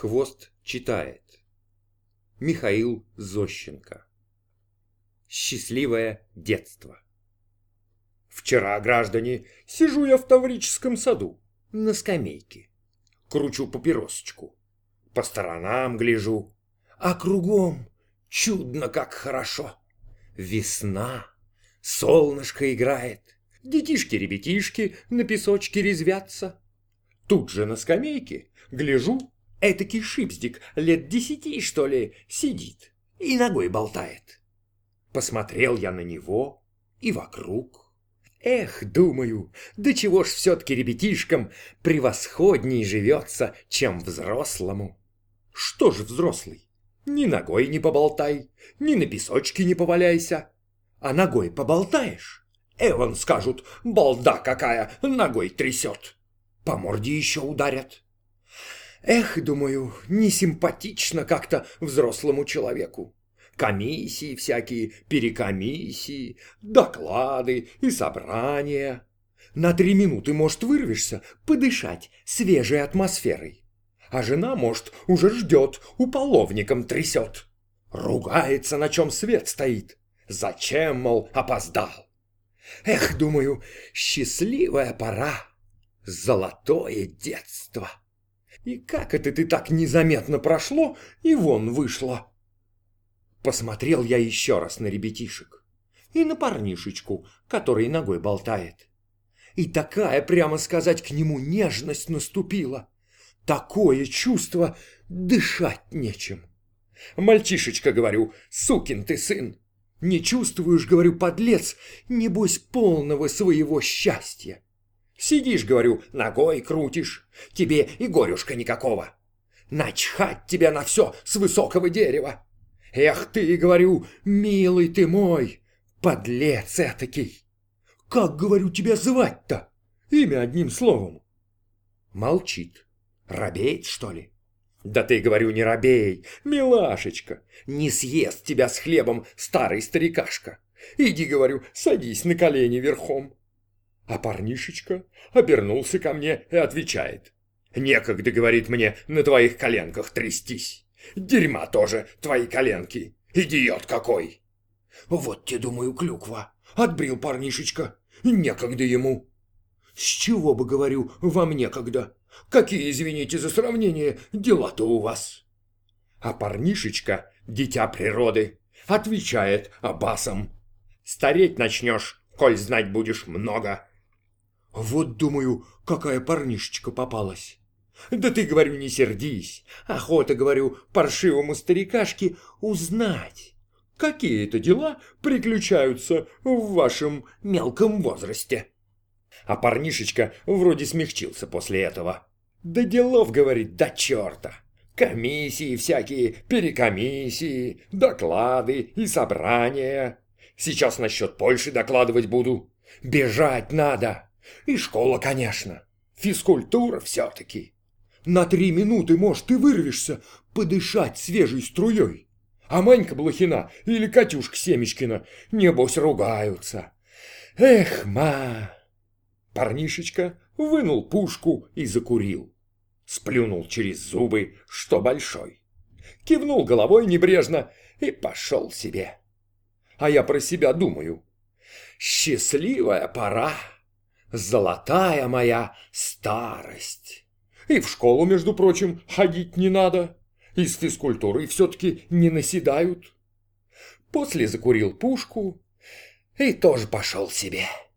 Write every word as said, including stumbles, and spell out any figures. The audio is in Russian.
Хвост читает. Михаил Зощенко. Счастливое детство. Вчера, граждане, сижу я в Таврическом саду на скамейке. Кручу папиросочку, по сторонам гляжу, а кругом чудно как хорошо. Весна, солнышко играет, детишки-ребятишки на песочке резвятся. Тут же на скамейке, гляжу, этакий шипздик лет десяти, что ли, сидит и ногой болтает. Посмотрел я на него и вокруг. Эх, думаю, да чего ж все-таки ребятишкам превосходней живется, чем взрослому. Что ж взрослый? Ни ногой не поболтай, ни на песочке не поваляйся. А ногой поболтаешь? Эван скажут, балда какая, ногой трясет. По морде еще ударят. Эх, думаю, не симпатично как-то взрослому человеку. Комиссии всякие, перекомиссии, доклады и собрания. На три минуты, может, вырвешься подышать свежей атмосферой. А жена, может, уже ждет, уполовником трясет. Ругается, на чем свет стоит. Зачем, мол, опоздал? Эх, думаю, счастливая пора. Золотое детство. И как это ты так незаметно прошло и вон вышло? Посмотрел я еще раз на ребятишек и на парнишечку, который ногой болтает. И такая, прямо сказать, к нему нежность наступила. Такое чувство, дышать нечем. Мальчишечка, говорю, сукин ты сын. Не чувствуешь, говорю, подлец, небось полного своего счастья. Сидишь, говорю, ногой крутишь, тебе и горюшка никакого. Начхать тебя на все с высокого дерева. Эх ты, говорю, милый ты мой, подлец этакий. Как, говорю, тебя звать-то? Имя одним словом. Молчит. Робеет, что ли? Да ты, говорю, не робей, милашечка. Не съест тебя с хлебом старый старикашка. Иди, говорю, садись на колени верхом. А парнишечка обернулся ко мне и отвечает. Некогда, говорит, мне на твоих коленках трястись. Дерьма тоже твои коленки, идиот какой. Вот тебе, думаю, клюква, отбрил парнишечка, некогда ему. С чего бы, говорю, вам некогда? Какие, извините за сравнение, дела-то у вас? А парнишечка, дитя природы, отвечает басом. Стареть начнешь, коль знать будешь много. Вот, думаю, какая парнишечка попалась. Да ты, говорю, не сердись. Охота, говорю, паршивому старикашке узнать, какие это дела приключаются в вашем мелком возрасте. А парнишечка вроде смягчился после этого. Да делов, говорит, до черта. Комиссии всякие, перекомиссии, доклады и собрания. Сейчас насчет Польши докладывать буду. Бежать надо. И школа, конечно. Физкультура все-таки. На три минуты, может, ты вырвешься подышать свежей струей. А Манька Блохина или Катюшка Семечкина, небось, ругаются. Эх, ма! Парнишечка вынул пушку и закурил. Сплюнул через зубы, что большой. Кивнул головой небрежно и пошел себе. А я про себя думаю. Счастливая пора. Золотая моя старость. И в школу, между прочим, ходить не надо. И с физкультурой все-таки не наседают. После закурил пушку и тоже пошел себе.